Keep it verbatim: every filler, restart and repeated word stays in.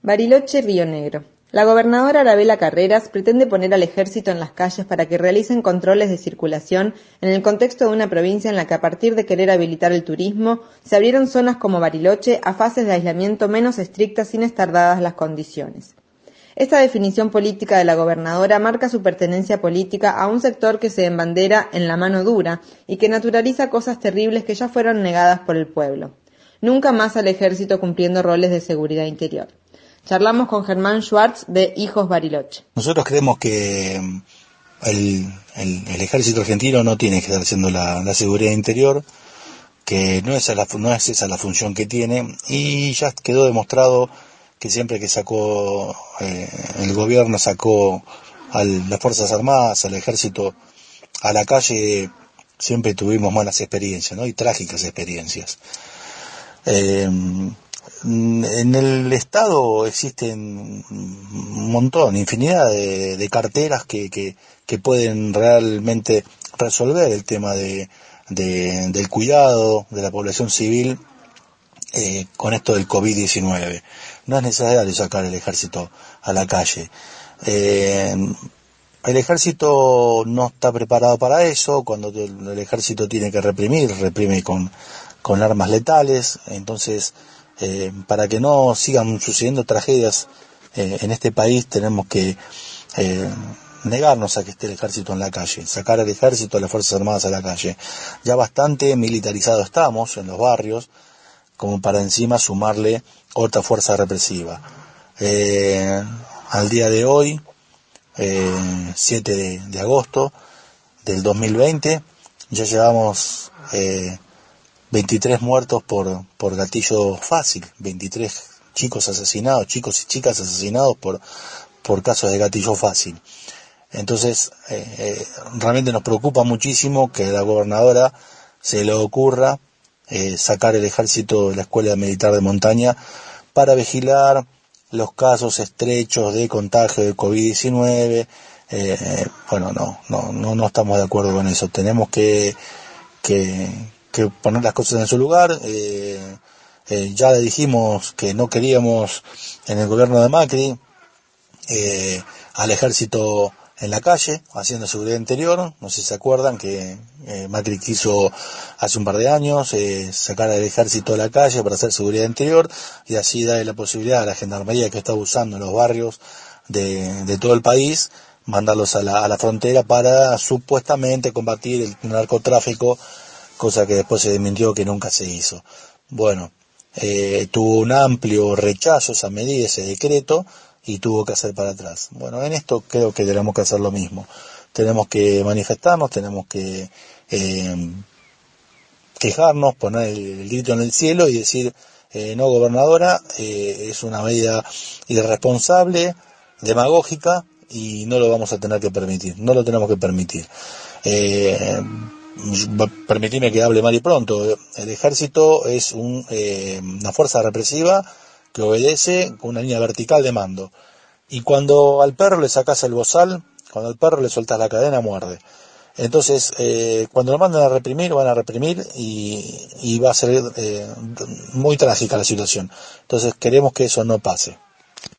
Bariloche, Río Negro. La gobernadora Arabela Carreras pretende poner al ejército en las calles para que realicen controles de circulación en el contexto de una provincia en la que, a partir de querer habilitar el turismo, se abrieron zonas como Bariloche a fases de aislamiento menos estrictas sin estar dadas las condiciones. Esta definición política de la gobernadora marca su pertenencia política a un sector que se embandera en la mano dura y que naturaliza cosas terribles que ya fueron negadas por el pueblo. Nunca más al ejército cumpliendo roles de seguridad interior. Charlamos con Germán Schwartz de Hijos Bariloche. Nosotros creemos que el, el, el ejército argentino no tiene que estar haciendo la, la seguridad interior, que no es, la, no es esa la función que tiene, y ya quedó demostrado que siempre que sacó eh, el gobierno sacó a las Fuerzas Armadas, al ejército a la calle, siempre tuvimos malas experiencias, ¿no? Y trágicas experiencias. Eh, en el Estado existen un montón, infinidad de, de carteras que, que, que pueden realmente resolver el tema de, de, del cuidado de la población civil eh, con esto del covid diecinueve. No es necesario sacar el ejército a la calle. Eh, el ejército no está preparado para eso. Cuando el, el ejército tiene que reprimir, reprime con, con armas letales. Entonces, eh, para que no sigan sucediendo tragedias eh, en este país, tenemos que eh, negarnos a que esté el ejército en la calle, sacar al ejército, a las Fuerzas Armadas a la calle. Ya bastante militarizado estamos en los barrios, como para encima sumarle otra fuerza represiva. Eh, al día de hoy, eh, siete de, de agosto del dos mil veinte, ya llevamos eh, veintitrés muertos por, por gatillo fácil, veintitrés chicos asesinados, chicos y chicas asesinados por, por casos de gatillo fácil. Entonces, eh, eh, realmente nos preocupa muchísimo que a la gobernadora se le ocurra Eh, sacar el ejército de la Escuela Militar de Montaña para vigilar los casos estrechos de contagio de covid diecinueve. Eh, bueno, no, no, no, no estamos de acuerdo con eso. Tenemos que, que, que poner las cosas en su lugar. Eh, eh, ya le dijimos que no queríamos en el gobierno de Macri eh, al ejército en la calle, haciendo seguridad interior. No sé si se acuerdan que eh, Macri quiso hace un par de años eh, sacar al ejército a la calle para hacer seguridad interior y así darle la posibilidad a la gendarmería que está usando en los barrios de, de todo el país, mandarlos a la, a la frontera para supuestamente combatir el narcotráfico, cosa que después se desmintió que nunca se hizo. Bueno, eh, tuvo un amplio rechazo esa medida, ese decreto, y tuvo que hacer para atrás. Bueno, en esto creo que tenemos que hacer lo mismo. Tenemos que manifestarnos, tenemos que eh, quejarnos, poner el, el grito en el cielo y decir, eh, no, gobernadora, eh, es una medida irresponsable, demagógica, y no lo vamos a tener que permitir, no lo tenemos que permitir. Eh, permitime que hable mal y pronto. El ejército es un, eh, una fuerza represiva que obedece con una línea vertical de mando. Y cuando al perro le sacas el bozal, cuando al perro le sueltas la cadena, muerde. Entonces, eh, cuando lo mandan a reprimir, van a reprimir y, y va a ser eh, muy trágica la situación. Entonces, queremos que eso no pase.